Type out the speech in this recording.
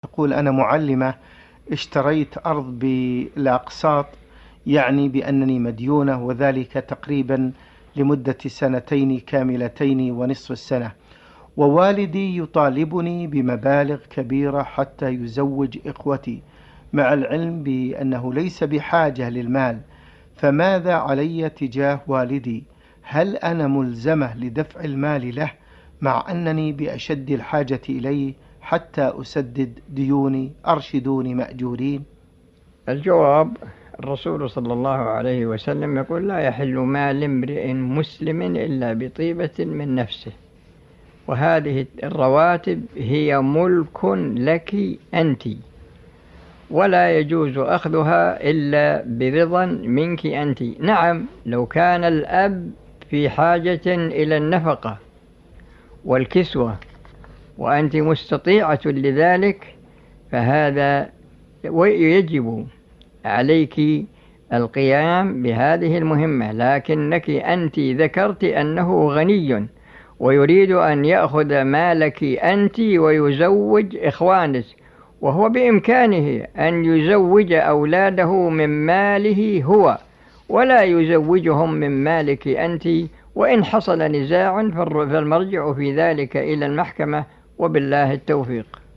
تقول أنا معلمة اشتريت أرض بالأقساط، يعني بأنني مديونة، وذلك تقريبا لمدة 2 كاملتين ونصف السنة، ووالدي يطالبني بمبالغ كبيرة حتى يزوج إخوتي، مع العلم بأنه ليس بحاجة للمال. فماذا علي تجاه والدي؟ هل أنا ملزمة لدفع المال له مع أنني بأشد الحاجة إليه حتى أسدد ديوني؟ أرشدوني مأجورين. الجواب: الرسول صلى الله عليه وسلم يقول: لا يحل مال امرئ مسلم إلا بطيبة من نفسه، وهذه الرواتب هي ملك لك أنت، ولا يجوز أخذها إلا برضا منك أنت. نعم، لو كان الأب في حاجة إلى النفقة والكسوة وأنت مستطيعة لذلك فهذا ويجب عليك القيام بهذه المهمة، لكنك أنت ذكرت أنه غني ويريد أن يأخذ مالك أنت ويزوج إخوانك، وهو بإمكانه أن يزوج أولاده من ماله هو ولا يزوجهم من مالك أنت، وإن حصل نزاع فالمرجع في ذلك إلى المحكمة، وبالله التوفيق.